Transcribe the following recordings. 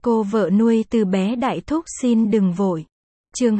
Cô vợ nuôi từ bé Đại Thúc xin đừng vội. Chương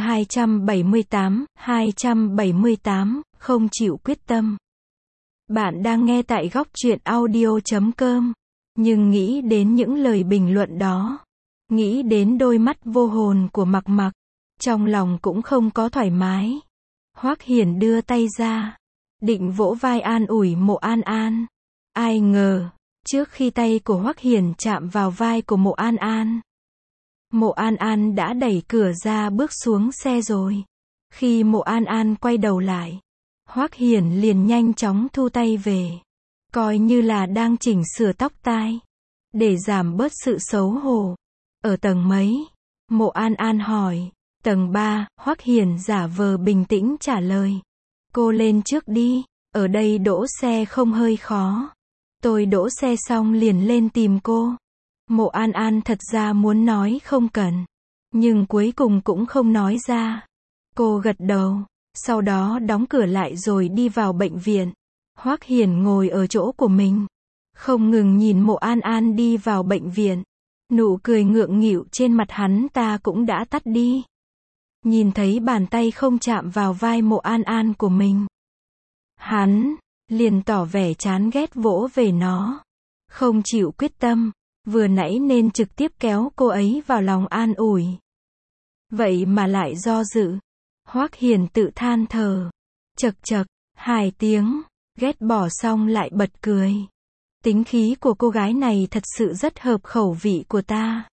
278, không chịu quyết tâm. Bạn đang nghe tại góc truyện audio.com. Nhưng nghĩ đến những lời bình luận đó, nghĩ đến đôi mắt vô hồn của Mặc Mặc, trong lòng cũng không có thoải mái. Hoắc Hiển đưa tay ra, định vỗ vai an ủi Mộ An An. Ai ngờ, trước khi tay của Hoắc Hiển chạm vào vai của Mộ An An, Mộ An An đã đẩy cửa ra bước xuống xe rồi. Khi Mộ An An quay đầu lại, Hoắc Hiển liền nhanh chóng thu tay về, coi như là đang chỉnh sửa tóc tai, để giảm bớt sự xấu hổ. Ở tầng mấy? Mộ An An hỏi. Tầng 3, Hoắc Hiển giả vờ bình tĩnh trả lời. Cô lên trước đi, ở đây đỗ xe không hơi khó. Tôi đỗ xe xong liền lên tìm cô. Mộ An An thật ra muốn nói không cần, nhưng cuối cùng cũng không nói ra. Cô gật đầu, sau đó đóng cửa lại rồi đi vào bệnh viện. Hoắc Hiển ngồi ở chỗ của mình, không ngừng nhìn Mộ An An đi vào bệnh viện. Nụ cười ngượng nghịu trên mặt hắn ta cũng đã tắt đi. Nhìn thấy bàn tay không chạm vào vai Mộ An An của mình, hắn liền tỏ vẻ chán ghét vỗ về nó. Không chịu quyết tâm, vừa nãy nên trực tiếp kéo cô ấy vào lòng an ủi. Vậy mà lại do dự. Hoắc Hiển tự than thở. Chậc chậc, 2 tiếng, ghét bỏ xong lại bật cười. Tính khí của cô gái này thật sự rất hợp khẩu vị của ta.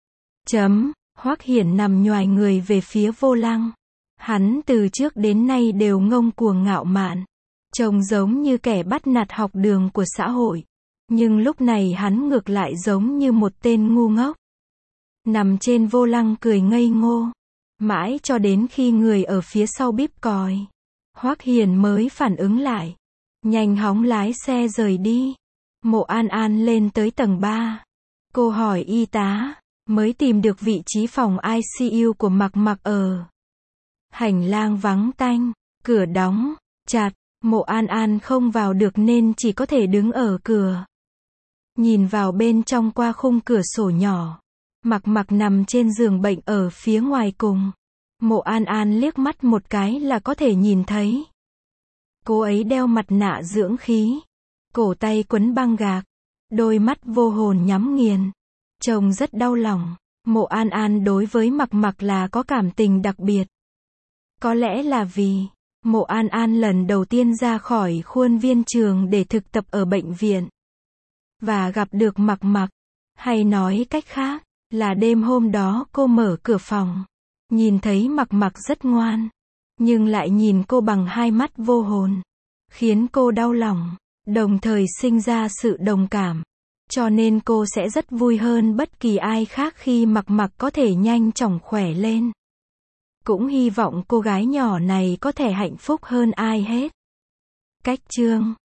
Hoắc Hiển nằm nhoài người về phía vô lăng. Hắn từ trước đến nay đều ngông cuồng ngạo mạn, trông giống như kẻ bắt nạt học đường của xã hội. Nhưng lúc này hắn ngược lại giống như một tên ngu ngốc. Nằm trên vô lăng cười ngây ngô. Mãi cho đến khi người ở phía sau bíp còi, Hoắc Hiển mới phản ứng lại. Nhanh hóng lái xe rời đi. Mộ An An lên tới tầng 3. Cô hỏi y tá, mới tìm được vị trí phòng ICU của Mặc Mặc ở. Hành lang vắng tanh, cửa đóng chặt, Mộ An An không vào được nên chỉ có thể đứng ở cửa, nhìn vào bên trong qua khung cửa sổ nhỏ. Mặc Mặc nằm trên giường bệnh ở phía ngoài cùng. Mộ An An liếc mắt một cái là có thể nhìn thấy. Cô ấy đeo mặt nạ dưỡng khí, cổ tay quấn băng gạc, đôi mắt vô hồn nhắm nghiền, trông rất đau lòng. Mộ An An đối với Mặc Mặc là có cảm tình đặc biệt. Có lẽ là vì Mộ An An lần đầu tiên ra khỏi khuôn viên trường để thực tập ở bệnh viện và gặp được Mặc Mặc, hay nói cách khác là đêm hôm đó cô mở cửa phòng, nhìn thấy Mặc Mặc rất ngoan, nhưng lại nhìn cô bằng 2 mắt vô hồn, khiến cô đau lòng, đồng thời sinh ra sự đồng cảm. Cho nên cô sẽ rất vui hơn bất kỳ ai khác khi Mặc Mặc có thể nhanh chóng khỏe lên. Cũng hy vọng cô gái nhỏ này có thể hạnh phúc hơn ai hết. Cách chương